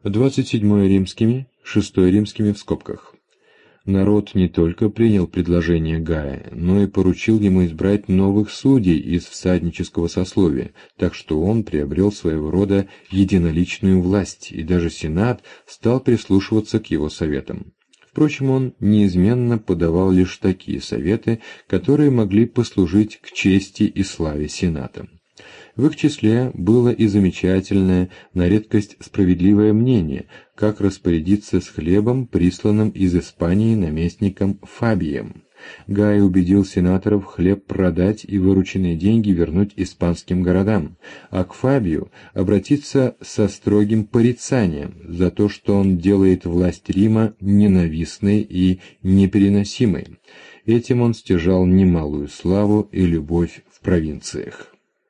27 римскими, 6 римскими в скобках. Народ не только принял предложение Гая, но и поручил ему избрать новых судей из всаднического сословия, так что он приобрел своего рода единоличную власть, и даже Сенат стал прислушиваться к его советам. Впрочем, он неизменно подавал лишь такие советы, которые могли послужить к чести и славе Сената. В их числе было и замечательное, на редкость справедливое мнение, как распорядиться с хлебом, присланным из Испании наместником Фабием. Гай убедил сенаторов хлеб продать и вырученные деньги вернуть испанским городам, а к Фабию обратиться со строгим порицанием за то, что он делает власть Рима ненавистной и непереносимой. Этим он стяжал немалую славу и любовь в провинциях.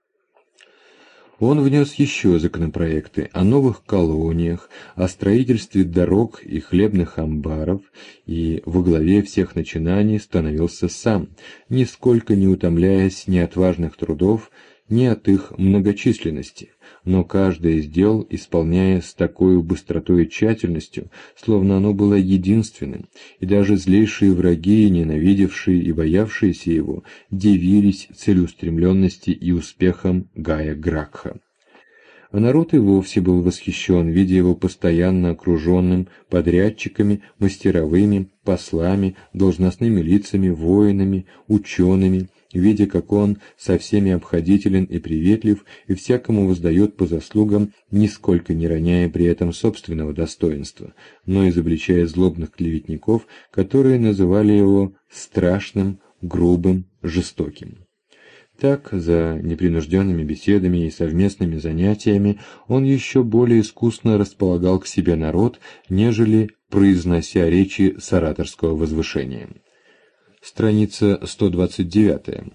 Он внес еще законопроекты о новых колониях, о строительстве дорог и хлебных амбаров, и во главе всех начинаний становился сам, нисколько не утомляясь ни от важных трудов, ни от их многочисленности, но каждое из дел исполняя с такой быстротой и тщательностью, словно оно было единственным, и даже злейшие враги, ненавидевшие и боявшиеся его, дивились целеустремленности и успехам Гая Гракха. А народ и вовсе был восхищен, видя его постоянно окруженным подрядчиками, мастеровыми, послами, должностными лицами, воинами, учеными, видя, как он со всеми обходителен и приветлив, и всякому воздает по заслугам, нисколько не роняя при этом собственного достоинства, но изобличая злобных клеветников, которые называли его страшным, грубым, жестоким. Так, за непринужденными беседами и совместными занятиями он еще более искусно располагал к себе народ, нежели произнося речи с ораторского возвышения. Страница 129.